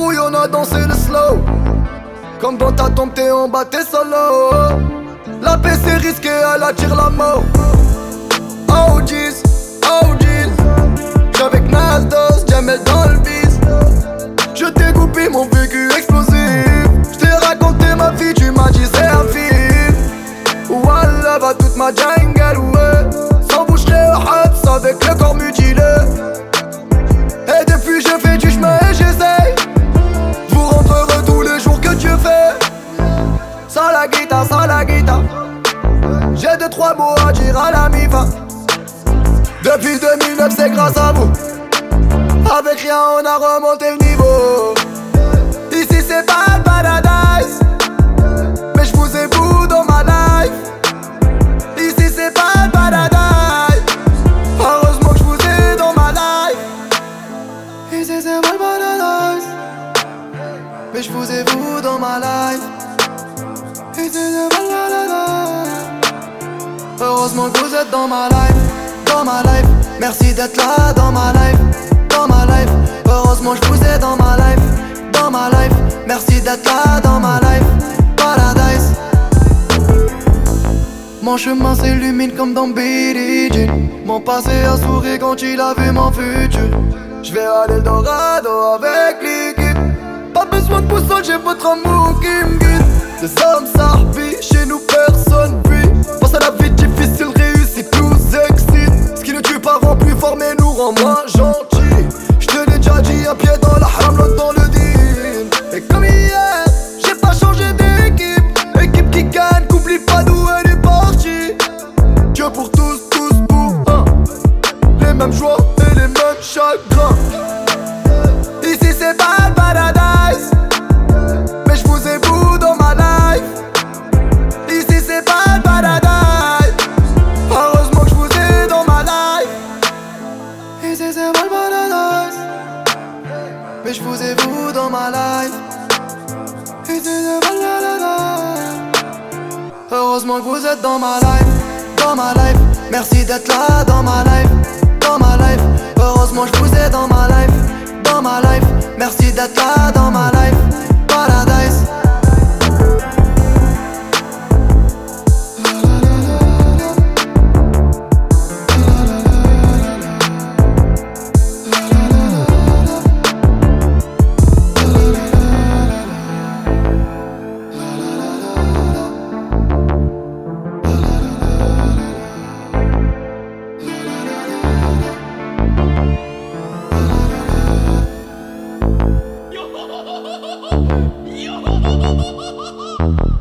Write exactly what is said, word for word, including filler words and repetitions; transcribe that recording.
rouille, on a dansé le slow. Comme dans ta tombe, t'es en bas, t'es solo. La paix c'est risqué, elle attire la mort. Oh jeez, oh jeez. J'avec Nasdos, Jamel dans le bis. Je t'ai coupé mon vécu explosif. J't'ai raconté ma vie, tu m'as dit c'est un film. Wallah va toute ma jungle, ouais. Sans boucherie au Habs avec le corps mutilé. Et depuis je fais du chemin et j'essaye de vous rendre heureux tous les jours que Dieu fait. Ça la guitare, ça la guitare. J'ai deux trois mots à dire à la mi-fa. Depuis deux mille neuf c'est grâce à vous. Avec rien on a remonté le niveau. Ici c'est pas le paradise, mais je vous ai vous dans ma life. Ici c'est pas le paradise, heureusement que je vous ai dans ma life. Ici c'est pas le paradise, mais je vous ai vous dans ma life. Ici c'est pas le paradise, heureusement que vous êtes dans ma life. Dans ma life, merci d'être là dans ma life. Dans ma life, heureusement je vous ai dans ma life. Dans ma life, merci d'être là dans ma life. Paradise. Mon chemin s'illumine comme dans Billie Jean. Mon passé a souri quand il a vu mon futur. Je vais aller le Dorado avec l'équipe. Pas besoin de boussole, j'ai votre amour qui me guide. Les hommes s'arpillent, chez nous personne vit. Pense à la vie difficile, réussite nous excite. Ce qui ne tue pas rend plus fort mais nous rend moins gentils. J'te l'ai déjà dit, un pied dans la haram, l'autre dans le deal. Et comme hier, j'ai pas changé d'équipe. Équipe qui gagne, qu'oublie pas d'où elle est partie. Dieu pour tous, tous pour un. Les mêmes joies et les mêmes chagrins. Ici c'est pas le paradise, mais je vous ai vous dans ma life. Ici c'est pas le paradise, heureusement que je vous ai dans ma life. Ici c'est pas le paradise, mais je vous ai vous dans ma life. Ici c'est pas le paradise, heureusement que vous êtes dans ma life. Dans ma life, merci d'être là dans ma life. Dans ma life, heureusement je vous ai dans ma life. Dans ma life, merci d'être là dans ma life. Paradise. Yo!